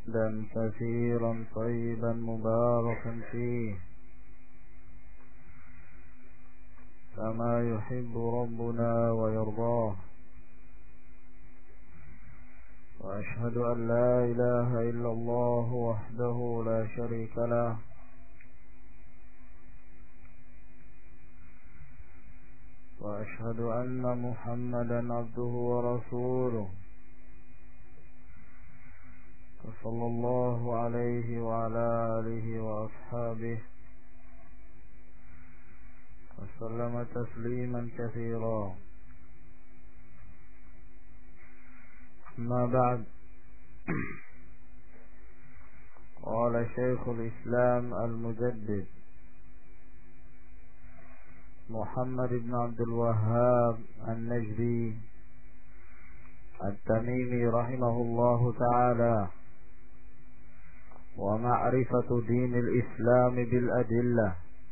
حمدا كثيرا طيبا مباركا فيه كما يحب ربنا ويرضاه. وأشهد أن لا إله إلا الله وحده لا شريك له وأشهد أن محمدا عبده ورسوله صلى الله عليه وعلى آله وأصحابه وسلم تسليما كثيرا. أما بعد، قال شيخ الإسلام المجدد محمد بن عبد الوهاب النجدي التميمي رحمه الله تعالى: ومعرفة دين الإسلام بالأدلة.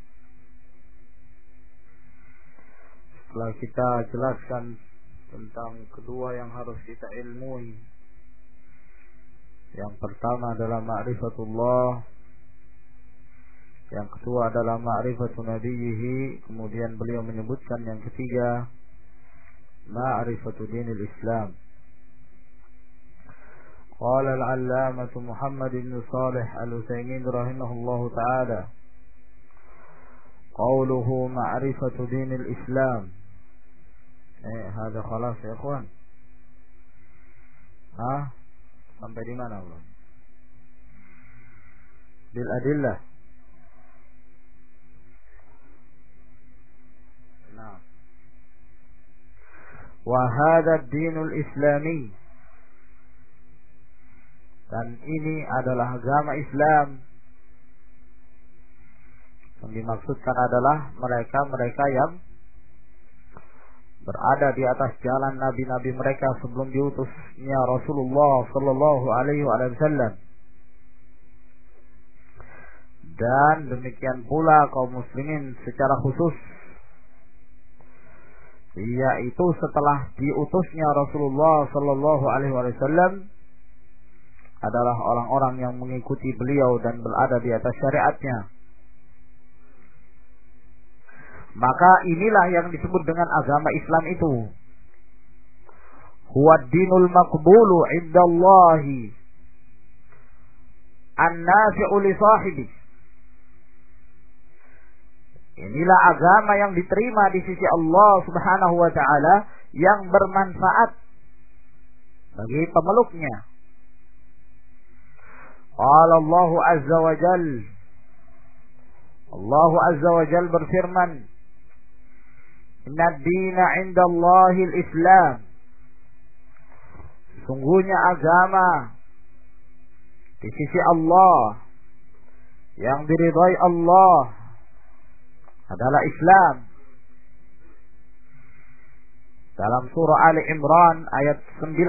Setelah kita jelaskan tentang kedua yang harus kita ilmui, yang pertama adalah ma'rifatullah, yang kedua adalah ma'rifatu nabiyhi, kemudian beliau menyebutkan yang ketiga ma'rifatu dinil Islam. Qala al-allamatu Muhammad bin Shalih al-Utsaimin rahimahullahu ta'ala: qawluhu ma'rifatu dinil Islam. Hada khalas ya ikhwan. Sampai di mana belum? Bil adillah. Nah. Wa hadha ad-dinul islami. Dan ini adalah agama Islam. Yang dimaksudkan adalah mereka-mereka yang berada di atas jalan nabi-nabi mereka sebelum diutusnya Rasulullah sallallahu alaihi wasallam. Dan demikian pula kaum muslimin secara khusus, yaitu setelah diutusnya Rasulullah sallallahu alaihi wasallam adalah orang-orang yang mengikuti beliau dan berada di atas syariatnya. Maka inilah yang disebut dengan agama Islam itu. Huwa dinul maqbulu indallahi an-nafi'u li sahibi. Inilah agama yang diterima di sisi Allah Subhanahu wa taala, yang bermanfaat bagi pemeluknya. Qala Allah azza wa jalla, Allah azza wa jalla berfirman: Inna ad-dina 'inda Allahil Islam. Sungguhnya agama di sisi Allah yang diridhai Allah adalah Islam. Dalam surah Ali Imran ayat 19.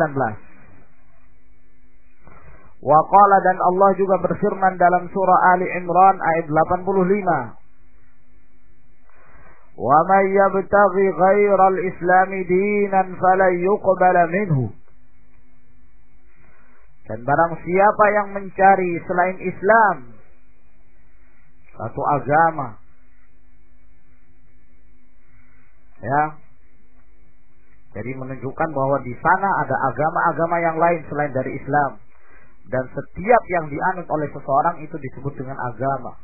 Wa qala, dan Allah juga berfirman dalam surah Ali Imran ayat 85. Wa may yabtaghi ghairal islami dinan falan yuqbala minhu. Dan barang siapa yang mencari selain Islam satu agama, ya, jadi menunjukkan bahwa di sana ada agama-agama yang lain selain dari Islam, dan setiap yang dianut oleh seseorang itu disebut dengan agama.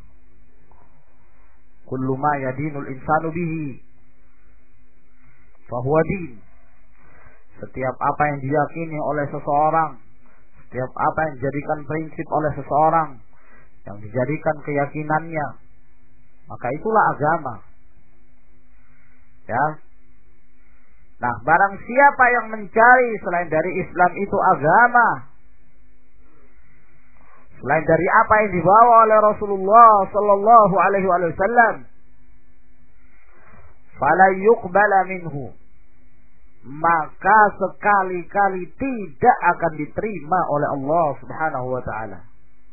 Kullu ma yadinul insanu bihi fahuwa din. Setiap apa yang diyakini oleh seseorang, setiap apa yang dijadikan prinsip oleh seseorang, yang dijadikan keyakinannya, maka itulah agama. Ya. Nah, barang siapa yang mencari selain dari Islam itu agama, selain dari apa yang dibawa oleh Rasulullah sallallahu alaihi wasallam, fala yuqbala minhu, maka sekali-kali tidak akan diterima oleh Allah Subhanahu wa taala.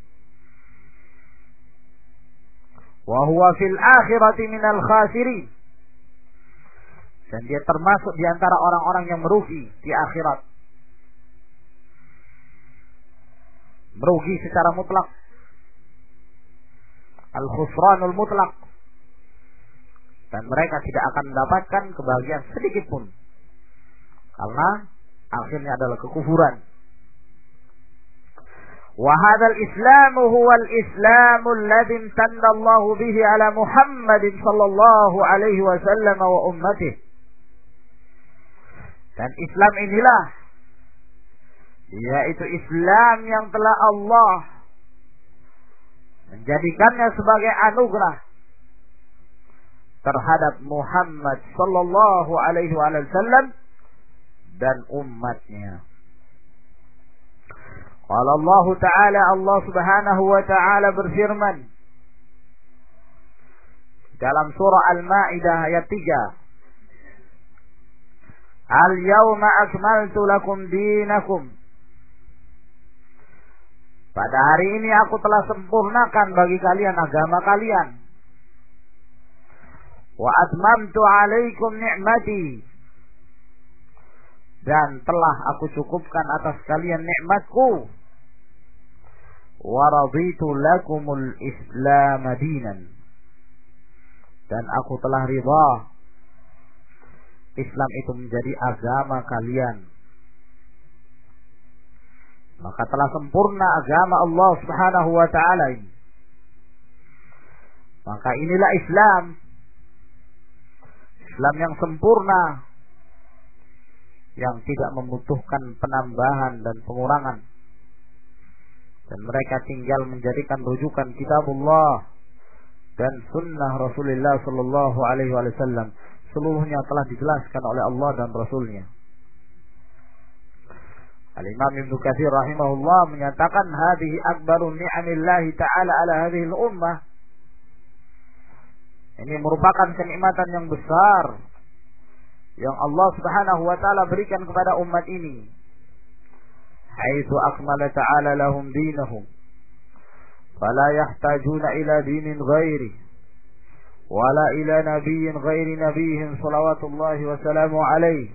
Wa huwa fil akhirati minal khasirin. Dan dia termasuk di antara orang-orang yang merugi di akhirat. merugi secara mutlak. Al-khusranul mutlak. Dan mereka tidak akan mendapatkan kebahagiaan sedikit pun. Karena akhirnya adalah kekufuran. Wa hadzal islamu huwal islamu alladhi imtanna Allah bihi ala Muhammadin sallallahu alaihi wasallam wa ummatihi. Dan Islam inilah, yaitu Islam yang telah Allah menjadikannya sebagai anugerah terhadap Muhammad sallallahu alaihi wasallam dan umatnya. Qala Allah Ta'ala, Allah Subhanahu wa Ta'ala berfirman dalam surah Al-Maidah ayat 3. Al-yawma akmaltu lakum dinakum. Pada hari ini aku telah sempurnakan bagi kalian agama kalian. Wa atmamtu alaikum ni'mati. Dan telah aku cukupkan atas kalian nikmatku. Wa raditu lakumul Islam dinan. Dan aku telah ridha Islam itu menjadi agama kalian. Maka telah sempurna agama Allah Subhanahu wa Ta'ala ini. Maka inilah Islam. Islam yang sempurna, yang tidak membutuhkan penambahan dan pengurangan. Dan mereka tinggal menjadikan rujukan kitabullah dan sunnah Rasulullah sallallahu alaihi wasallam. Seluruhnya telah dijelaskan oleh Allah dan Rasulnya. Al-Imam Ibnu Katsir rahimahullah menyatakan hadhihi akbaru ni'amillahi ta'ala ala hadhihi al-ummah. Ini merupakan kenikmatan yang besar yang Allah Subhanahu wa taala berikan kepada umat ini. Haitsu akmala ta'ala lahum dinahum fala yahtajuna ila dinin ghairi wala ila nabiyyin ghairi nabiyyin salawatullahi wassalamu alaihi.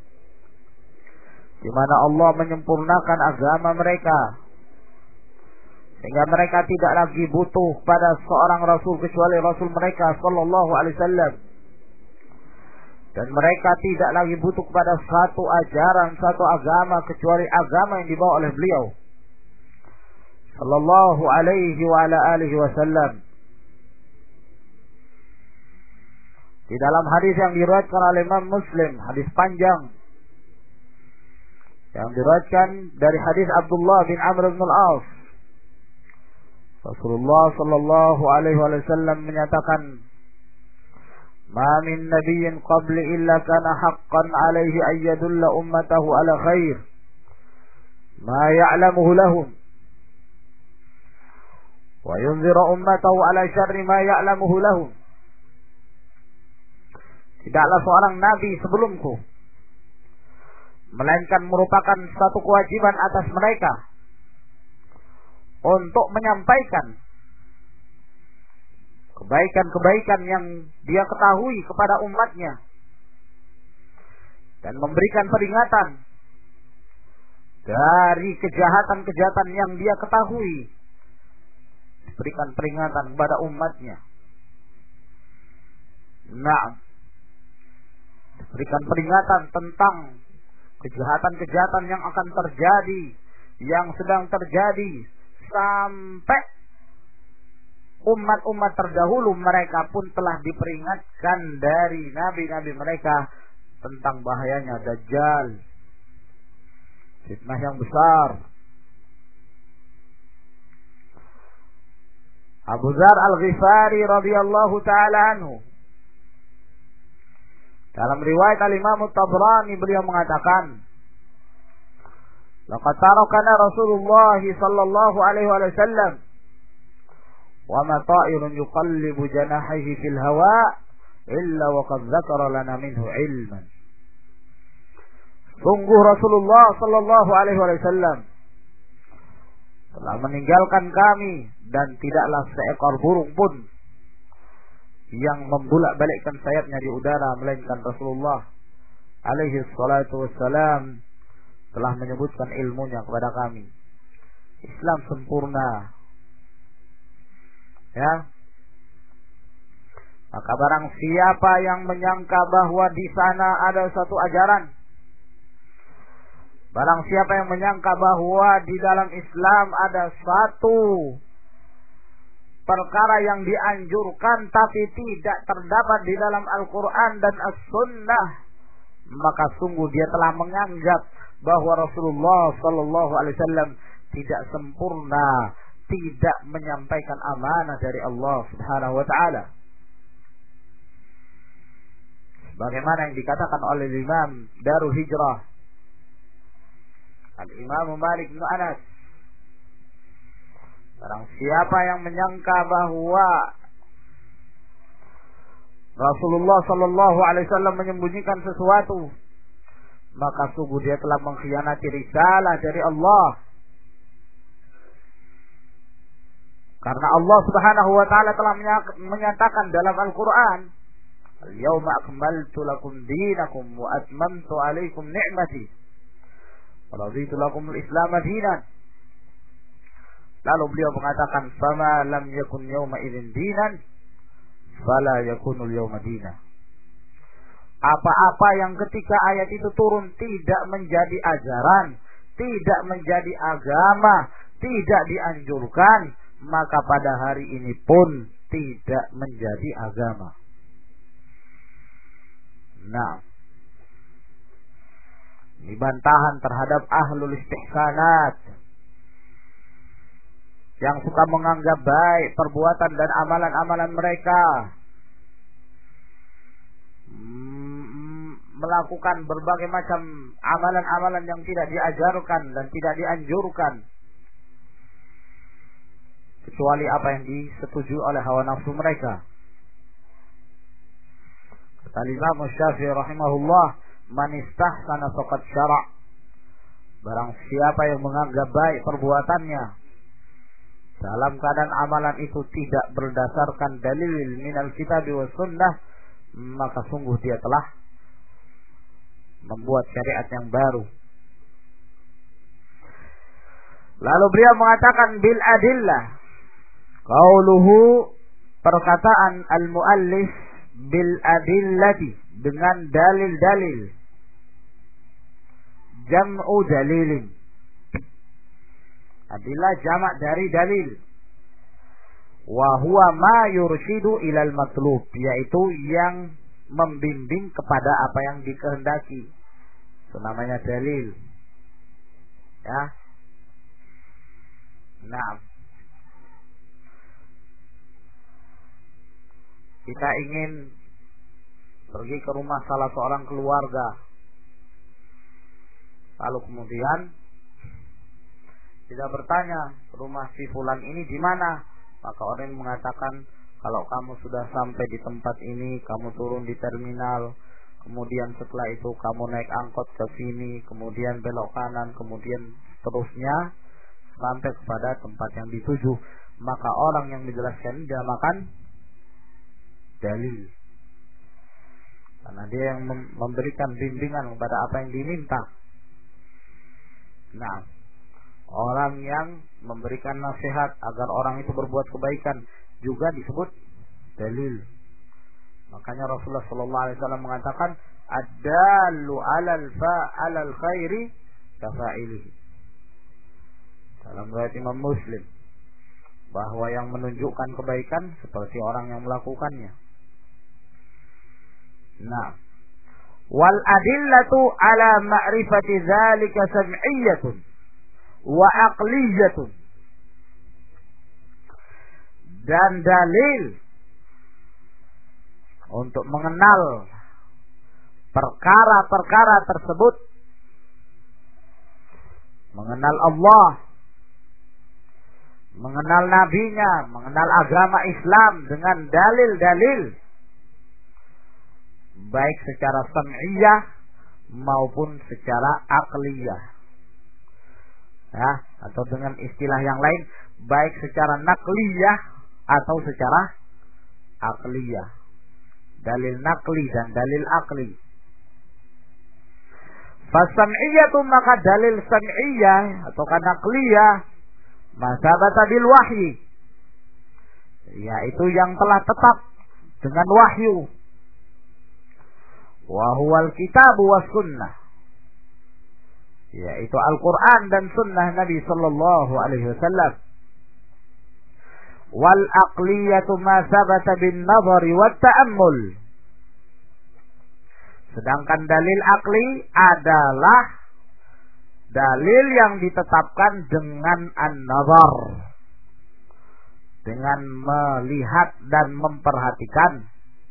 Di mana Allah menyempurnakan agama mereka sehingga mereka tidak lagi butuh pada seorang rasul kecuali rasul mereka sallallahu alaihi wasallam. Dan mereka tidak lagi butuh kepada satu ajaran, satu agama kecuali agama yang dibawa oleh beliau sallallahu alaihi wa ala alihi wasallam. Di dalam hadis yang diriwayatkan oleh Imam Muslim, hadis panjang yang diriwayatkan dari hadis Abdullah bin Amr bin Al-As, Rasulullah sallallahu alaihi wasallam menyatakan, "Ma min nabiyyin qabli illa kana haqqan alaihi an yadulla ummatahu ala khair ma ya'lamuhu lahum wa yunzira ummatahu ala syarri ma ya'lamuhu lahum." Tidaklah seorang nabi sebelumku melainkan merupakan satu kewajiban atas mereka untuk menyampaikan kebaikan-kebaikan yang dia ketahui kepada umatnya dan memberikan peringatan dari kejahatan-kejahatan yang dia ketahui, berikan peringatan kepada umatnya. Berikan peringatan tentang kejahatan-kejahatan yang akan terjadi, yang sedang terjadi, sampai umat-umat terdahulu mereka pun telah diperingatkan dari nabi-nabi mereka tentang bahayanya Dajjal, fitnah yang besar. Abu Dzar Al-Ghifari radhiyallahu taala anhu, dalam riwayat Al-Imam At-Tabrani beliau mengatakan, "Laqad tarakana Rasulullah sallallahu alaihi wasallam wa ma ta'irun yuqallibu janahihi fil hawa illa wa qad dzakara lana minhu ilman." Sungguh Rasulullah sallallahu alaihi wasallam telah meninggalkan kami dan tidaklah seekor burung pun yang membulak-balikkan sayapnya di udara melainkan Rasulullah alaihi salatu wassalam telah menyebutkan ilmunya kepada kami. Islam sempurna. Ya. Maka barang siapa yang menyangka bahwa di sana ada satu ajaran, barang siapa yang menyangka bahwa di dalam Islam ada satu perkara yang dianjurkan tapi tidak terdapat di dalam Al-Quran dan As-Sunnah, maka sungguh dia telah menganggap bahwa Rasulullah Sallallahu Alaihi Wasallam tidak sempurna, tidak menyampaikan amanah dari Allah Subhanahu Wa Taala. Bagaimana yang dikatakan oleh Imam Darul Hijrah Al-Imam Malik bin Anas, barang siapa yang menyangka bahwa Rasulullah Sallallahu Alaihi Wasallam menyembunyikan sesuatu, maka sungguh dia telah mengkhianati risalah dari Allah. Karena Allah Subhanahu wa taala telah menyatakan dalam Al-Qur'an, "Al-yawma akmaltu lakum dinakum wa atmamtu 'alaikum ni'mati wa raditu lakum al-Islam dinan." Lalu beliau mengatakan, "Fama lam yakun yawma idzin dinan, fala yakunu al-yawma dinan." Apa-apa yang ketika ayat itu turun tidak menjadi ajaran, tidak menjadi agama, tidak dianjurkan, maka pada hari ini pun tidak menjadi agama. Nah, ini bantahan terhadap ahlul istihsanat yang suka menganggap baik perbuatan dan amalan-amalan mereka, melakukan berbagai macam amalan-amalan yang tidak diajarkan dan tidak dianjurkan, kecuali apa yang disetujui oleh hawa nafsu mereka. Kata Imam Syafi'i rahimahullah, "Man istahsana faqad syara'." Barang siapa yang menganggap baik perbuatannya dalam keadaan amalan itu tidak berdasarkan dalil minal kitab wa sunnah, maka sungguh dia telah membuat syariat yang baru. Lalu beliau mengatakan bil adillah. Qauluhu, perkataan al-muallif, bil adillati, dengan dalil-dalil. Jam'u dalilin. Adillah jamak dari dalil. Wa huwa ma yurshidu ilal matlub, yaitu yang membimbing kepada apa yang dikehendaki. Itu namanya dalil. Ya. Nah, kita ingin pergi ke rumah salah seorang keluarga, lalu kemudian kita bertanya, rumah si fulan ini di mana? Maka orang mengatakan, kalau kamu sudah sampai di tempat ini, kamu turun di terminal, kemudian setelah itu kamu naik angkot ke sini, kemudian belok kanan, kemudian seterusnya sampai kepada tempat yang dituju. Maka orang yang menjelaskan dinamakan dalil, karena dia yang memberikan bimbingan kepada apa yang diminta. Nah, orang yang memberikan nasihat agar orang itu berbuat kebaikan juga disebut dalil. Makanya Rasulullah sallallahu alaihi wasallam mengatakan, ad-dallu 'alal khairi kafa'ilihi. Dalam riwayat Imam Muslim, bahwa yang menunjukkan kebaikan seperti orang yang melakukannya. Nah, wal adillatu 'ala ma'rifati dzalika sam'iyyatun wa aqliyatun. Dan dalil untuk mengenal perkara-perkara tersebut, mengenal Allah, mengenal nabinya, mengenal agama Islam dengan dalil-dalil, baik secara sam'iyah maupun secara aqliyah, ya, atau dengan istilah yang lain, baik secara naqliyah atau secara aqliyah. Dalil naqli dan dalil aqli. Fasam'iyatu, maka dalil sam'iyah atau naqliyah, ma sabata bil wahyi, yaitu yang telah tetap dengan wahyu. Wa huwal kitabu was sunnah, yaitu Al-Quran dan sunnah Nabi sallallahu alaihi wasallam. Wal aqliyatu ma sabata bin nazari wat ta'ammul, sedangkan dalil akli adalah dalil yang ditetapkan dengan an-nazar, dengan melihat dan memperhatikan.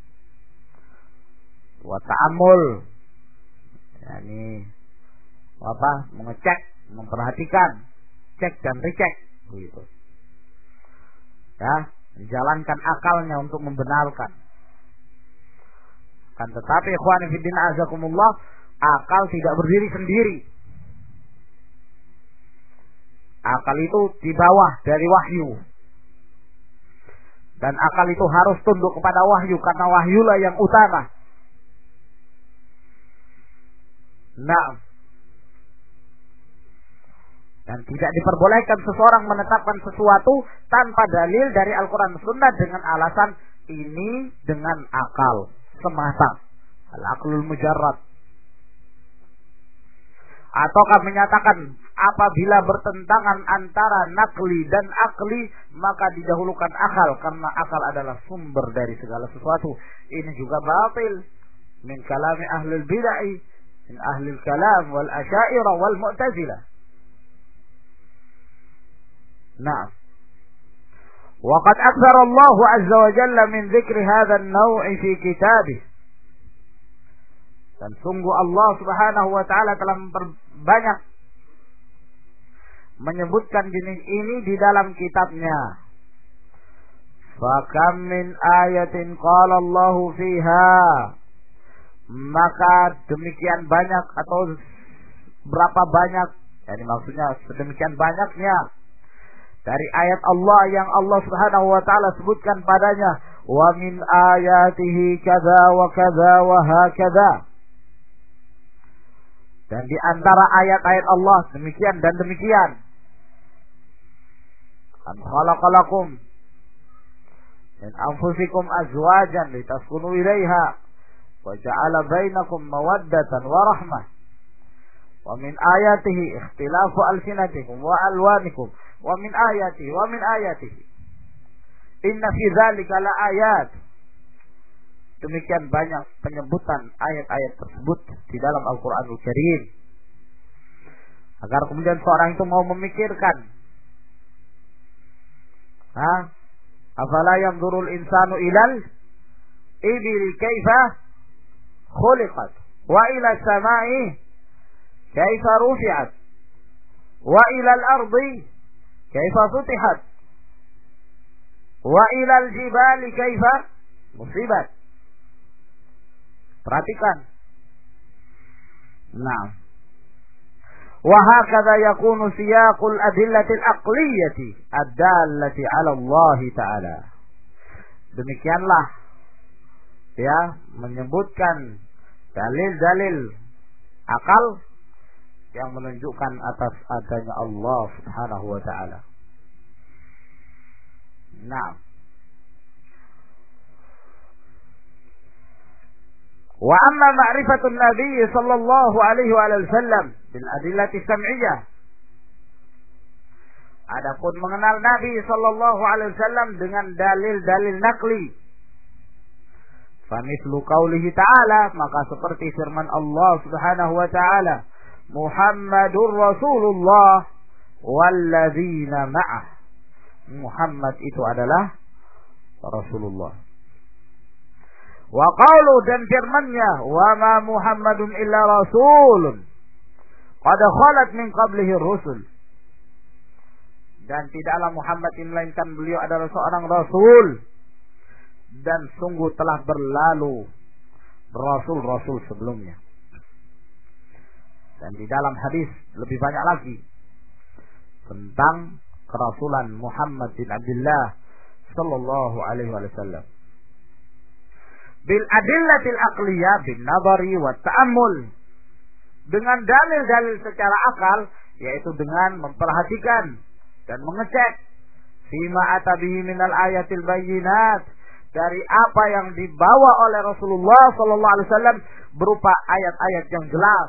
Wa ta'ammul, yakni mengecek, memperhatikan, cek dan recek, begitu. Ya, menjalankan akalnya untuk membenarkan. Kan tetapi ikhwan fillah azakumullah, akal tidak berdiri sendiri. Akal itu di bawah dari wahyu. Dan akal itu harus tunduk kepada wahyu, karena wahyulah yang utama. Nah, dan tidak diperbolehkan seseorang menetapkan sesuatu tanpa dalil dari Al-Quran Sunnah dengan alasan ini dengan akal semata, al-aqlul mujarrad. Ataukah menyatakan apabila bertentangan antara nakli dan akli, maka didahulukan akal, karena akal adalah sumber dari segala sesuatu. Ini juga batil min kalami ahlul bid'ah, min ahlil kalam wal asyairah wal mu'tazilah. Nah, waqad aktsara Allah azza wa jalla min dzikri hadzal naw' fi kitabih. Dan sungguh Allah subhanahu wa ta'ala telah memperbanyak menyebutkan jenis ini di dalam kitabnya. Fakam min ayatin qala Allah fiha, maka demikian banyak atau berapa banyak, yani maksudnya sedemikian banyaknya dari ayat Allah yang Allah subhanahu wa ta'ala sebutkan padanya. Wa min ayatihi kadza wa kadza wa hakadza. Dan di antara ayat-ayat Allah demikian dan demikian. An khalaqalakum min anfusikum azwajan litaskunu ilaiha wa ja'ala bainakum mawaddatan wa rahmah. Wa min ayatihi ikhtilafu alsinatikum wa alwanikum. Wa min ayatihi inna fi dzalika la ayat. Demikian banyak penyebutan ayat-ayat tersebut di dalam Al-Qur'anul Karim, agar kemudian seorang itu mau memikirkan, afala yanzurul insanu ilal ibili kaifa khuliqat wa ila samai kaifa rufi'at wa ila al-ardi kaifa sutihat wa ila al-jibali kaifa musibat. Perhatikan. Nah, wa hakadha yakunu siyaqul adillatil aqliyati ad-dallati 'ala Allah Ta'ala. Demikianlah ya menyebutkan dalil-dalil akal yang menunjukkan atas adanya Allah Subhanahu wa ta'ala. Nah, wa amma ma'rifatun Nabi sallallahu alaihi wa sallam bil adillati sam'iyah. Adapun mengenal Nabi sallallahu alaihi wasallam dengan dalil-dalil nakli, fa mithlu qaulihi ta'ala, maka seperti firman Allah Subhanahu wa ta'ala, Muhammadur Rasulullah walladzina ma'ah. Muhammad itu adalah Rasulullah. Wa qaulu, dan firman-Nya, wa ma Muhammadun illa rasulun qad khalat min qablihi rusul. Dan tidaklah Muhammad ini melainkan beliau adalah seorang rasul, dan sungguh telah berlalu rasul-rasul sebelumnya. Dan di dalam hadis lebih banyak lagi tentang kerasulan Muhammad bin Abdullah sallallahu alaihi wasallam. Bil adillatil aqliyah bin nadari wa ta'ammul, dengan dalil-dalil secara akal, yaitu dengan memperhatikan dan mengecek fima atabihi minal ayatil bayyinat, dari apa yang dibawa oleh Rasulullah sallallahu alaihi wasallam berupa ayat-ayat yang jelas.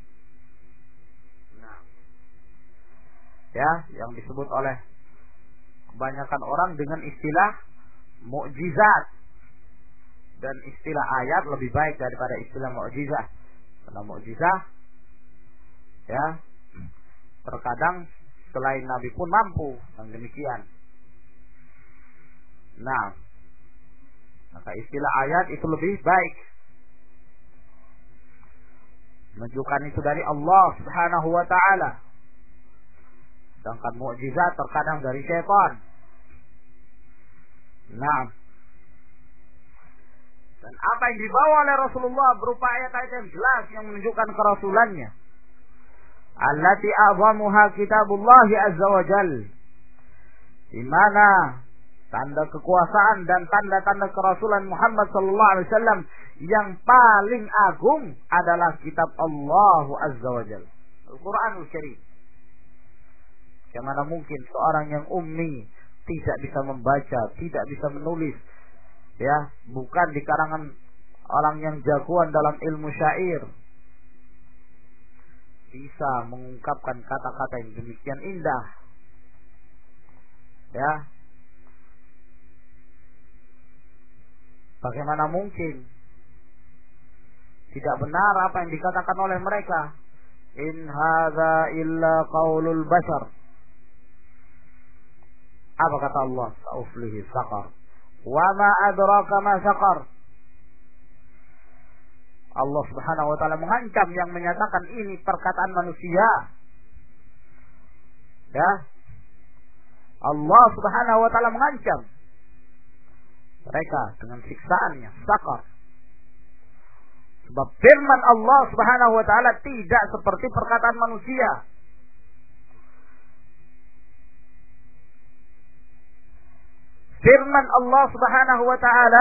Nah, ya, yang disebut oleh kebanyakan orang dengan istilah mukjizat, dan istilah ayat lebih baik daripada istilah mukjizah. Karena mukjizah, ya, terkadang selain Nabi pun mampu yang demikian. Nah, maka istilah ayat itu lebih baik, menunjukkan itu dari Allah Subhanahu wa ta'ala. Sedangkan mukjizat terkadang dari syaitan. Nah, dan apa yang dibawa oleh Rasulullah berupa ayat-ayat yang jelas yang menunjukkan kerasulannya. Allati a'zamuha kitabullah azza wa jal, di mana tanda kekuasaan dan tanda-tanda kerasulan Muhammad sallallahu alaihi wasallam yang paling agung adalah kitab Allah azza wa jal, Al-Quranul Karim. Bagaimana mungkin seorang yang ummi, tidak bisa membaca, tidak bisa menulis, ya, bukan di kalangan orang yang jagoan dalam ilmu syair, bisa mengungkapkan kata-kata yang demikian indah, ya. Bagaimana mungkin tidak benar apa yang dikatakan oleh mereka? In hadza illa qaulul bashar. Apa kata Allah? Sa'uflihi saqar. Wa ma adraka ma saqar. Allah Subhanahu wa ta'ala mengancam yang menyatakan ini perkataan manusia. Ya. Allah Subhanahu wa ta'ala mengancam mereka dengan siksaannya, saqar. Sebab firman Allah Subhanahu wa ta'ala tidak seperti perkataan manusia. Firman Allah Subhanahu wa ta'ala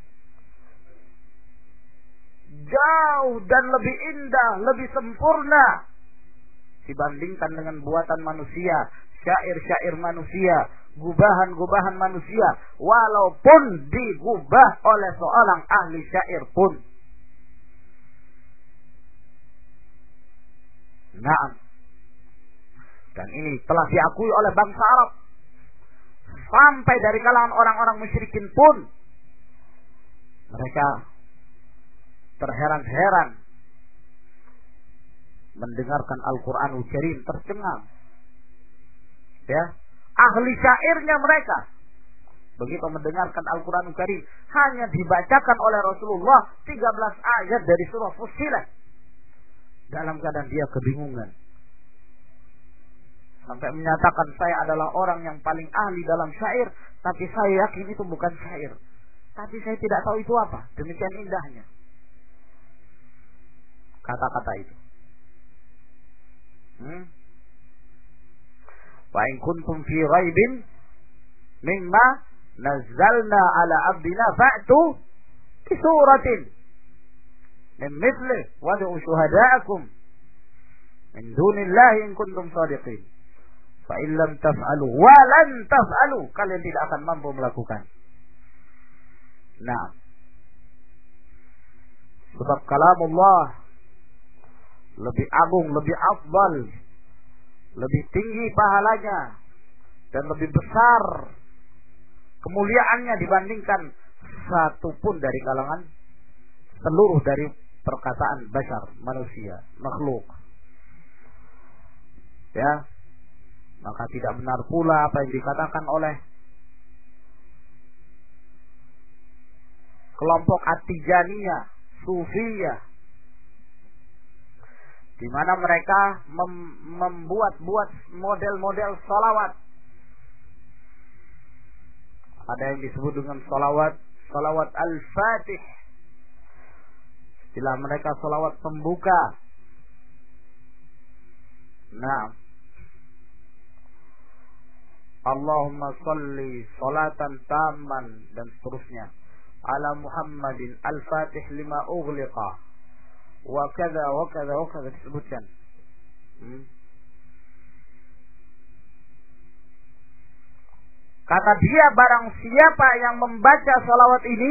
jauh dan lebih indah, lebih sempurna dibandingkan dengan buatan manusia, syair-syair manusia, gubahan-gubahan manusia, walaupun digubah oleh seorang ahli syair pun. Nah, dan ini telah diakui oleh bangsa Arab, sampai dari kalangan orang-orang musyrikin pun mereka terheran-heran mendengarkan Al-Quranul Karim, tercengang. Ya, ahli syairnya mereka begitu mendengarkan Al-Quranul Karim, hanya dibacakan oleh Rasulullah 13 ayat dari surah Fussilat, dalam keadaan dia kebingungan, sampai menyatakan, saya adalah orang yang paling ahli dalam syair, tapi saya yakin itu bukan syair, tapi saya tidak tahu itu apa. Demikian indahnya kata-kata itu. Wa in kuntum fi raibin mimma nazzalna ala abdina fa'tu bi suratin min mithlihi wad'u syuhada'akum min dunillahi in kuntum shadiqin. Fa in lam taf'alu wa lan taf'alu, kalian tidak akan mampu melakukan. Nah, sebab kalamullah lebih agung, lebih afdal, lebih tinggi pahalanya, dan lebih besar kemuliaannya dibandingkan satu pun dari kalangan seluruh dari perkataan bashar, manusia, makhluk. Ya, maka tidak benar pula apa yang dikatakan oleh kelompok At-Tijaniyah, Sufiyah, di mana mereka membuat model-model salawat. Ada yang disebut dengan salawat al-fatih. Istilah mereka salawat pembuka. Nah, Allahumma salli salatan tamman, dan seterusnya, ala Muhammadin al-fatih lima ughliqa, wa kada wa kada wa kada, disebutkan. Kata dia, barang siapa yang membaca salawat ini,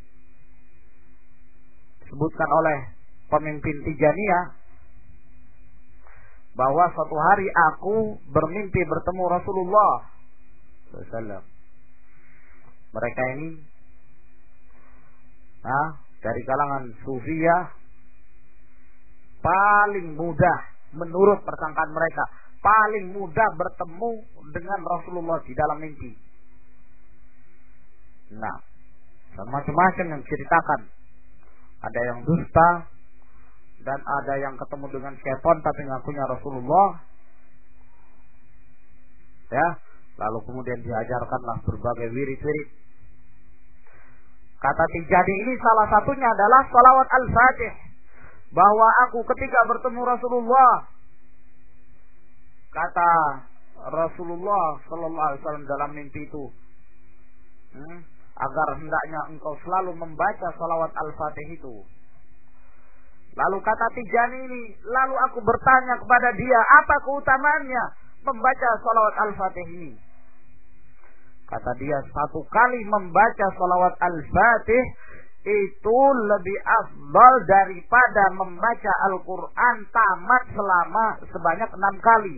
disebutkan oleh pemimpin Tijaniyah, bahwa suatu hari aku bermimpi bertemu Rasulullah SAW. Mereka ini dari kalangan Sufiyah, paling mudah menurut persangkaan mereka, paling mudah bertemu dengan Rasulullah di dalam mimpi. Nah, macam-macam yang ceritakan. Ada yang dusta, dan ada yang ketemu dengan syaitan tapi ngakunya Rasulullah. Ya, lalu kemudian diajarkanlah berbagai wirid-wirid. Kata Tijani ini salah satunya adalah salawat al-Fatih, bahwa aku ketika bertemu Rasulullah, kata Rasulullah sallallahu alaihi wasallam dalam mimpi itu, agar hendaknya engkau selalu membaca salawat al-Fatih itu. Lalu kata Tijani ini, lalu aku bertanya kepada dia, apa keutamaannya membaca salawat al-Fatih ini? Kata dia, satu kali membaca salawat al-Fatih itu lebih afdal daripada membaca Al-Quran tamat selama sebanyak 6 kali.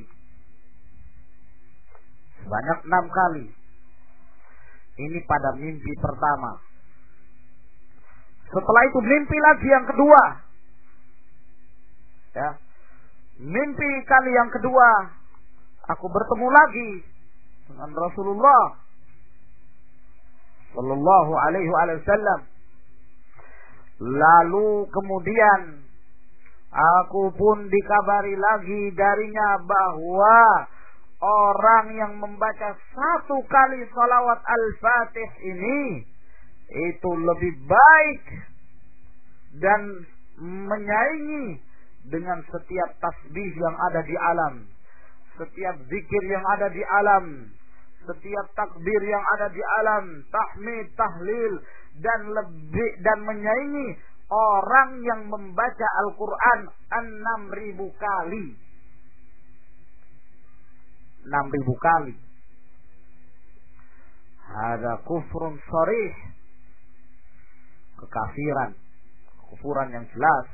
Sebanyak 6 kali. Ini pada mimpi pertama. Setelah itu mimpi lagi yang kedua. Ya, mimpi kali yang kedua, aku bertemu lagi dengan Rasulullah sallallahu alaihi wasallam. Lalu kemudian aku pun dikabari lagi darinya bahwa orang yang membaca satu kali salawat al-Fatih ini itu lebih baik dan menyaingi dengan setiap tasbih yang ada di alam, setiap zikir yang ada di alam, setiap takbir yang ada di alam, tahmid, tahlil, dan menyaingi orang yang membaca Al-Quran 6.000 kali. 6.000 kali. Ada kufrun sharih, kekafiran, kufuran yang jelas,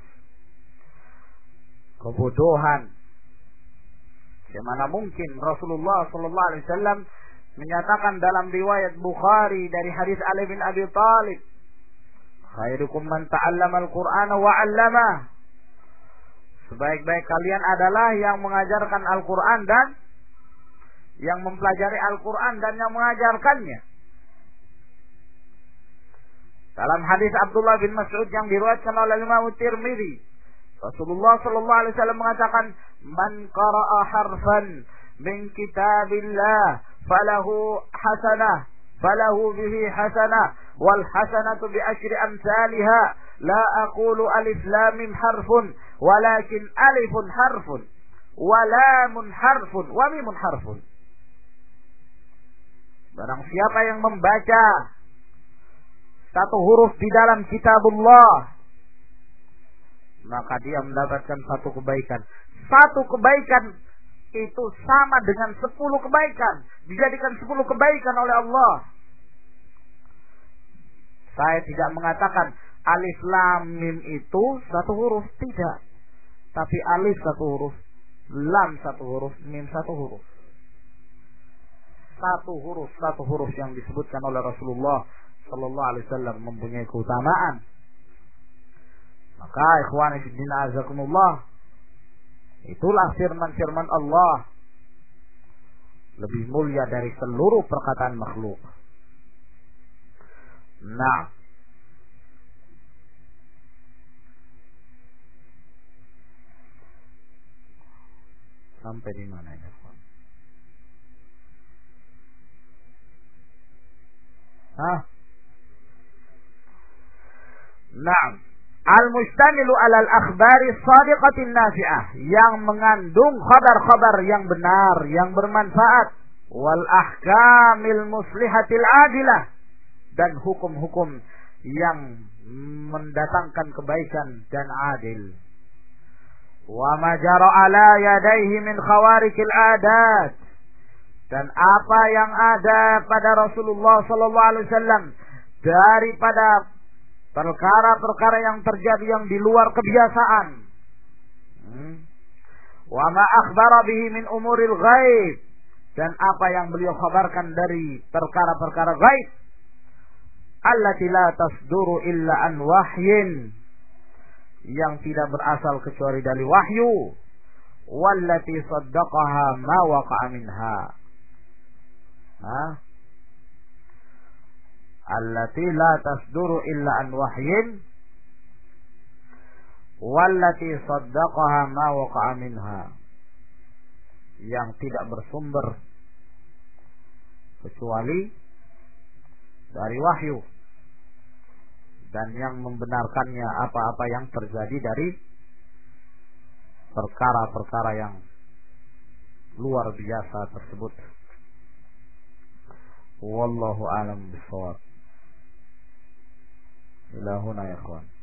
kebodohan. Bagaimana mungkin Rasulullah sallallahu alaihi wasallam menyatakan dalam riwayat Bukhari dari hadis Ali bin Abi Thalib, khairukum man ta'allama al-Qur'ana wa 'allamah. Sebaik-baik kalian adalah yang mengajarkan Al-Qur'an dan yang mempelajari Al-Qur'an dan yang mengajarkannya. Dalam hadis Abdullah bin Mas'ud yang diriwayatkan oleh Imam Tirmidzi, Rasulullah sallallahu alaihi wasallam mengatakan, "Man qara'a harfan min kitabillah falahu hasanah, falahu bihi hasanah, wal hasanatu bi asyri amsalha, la aqulu alif lam mim harfun, walakin alifun harfun, wa lamun harfun, wa mimun harfun." Barang siapa yang membaca satu huruf di dalam kitabullah, maka dia mendapatkan satu kebaikan. Satu kebaikan itu sama dengan 10 kebaikan. Dijadikan 10 kebaikan oleh Allah. Saya tidak mengatakan alif lam mim itu satu huruf, tidak. Tapi alif satu huruf, lam satu huruf, mim satu huruf. Satu huruf yang disebutkan oleh Rasulullah sallallahu alaihi wasallam mempunyai keutamaan. Maka ikhwani fiddin azakumullah, itulah firman-firman Allah lebih mulia dari seluruh perkataan makhluk. Nah, sampai di mana ya? Nah, al-mustamilu alal akhbari shadiqatin nafi'ah, yang mengandung khabar-khabar yang benar, yang bermanfaat, wal ahkamil muslihatil adilah, dan hukum-hukum yang mendatangkan kebaikan dan adil. Wa ma jara ala yadayhi min khawarikil adat, dan apa yang ada pada Rasulullah sallallahu alaihi wasallam daripada perkara-perkara yang terjadi yang di luar kebiasaan. Wa ma akhbara bihi min umuril ghaib, dan apa yang beliau kabarkan dari perkara-perkara gaib. Allati la tasduru illa an wahyin, yang tidak berasal kecuali dari wahyu. Wallati saddaqaha ma waqa'a minha. Allati la tasduru illa an wahyin wallati saddaqaha ma waqa'a minha, yang tidak bersumber kecuali dari wahyu, dan yang membenarkannya apa-apa yang terjadi dari perkara-perkara yang luar biasa tersebut. Wallahu a'lam bishawab. Ila huna ya ikhwan.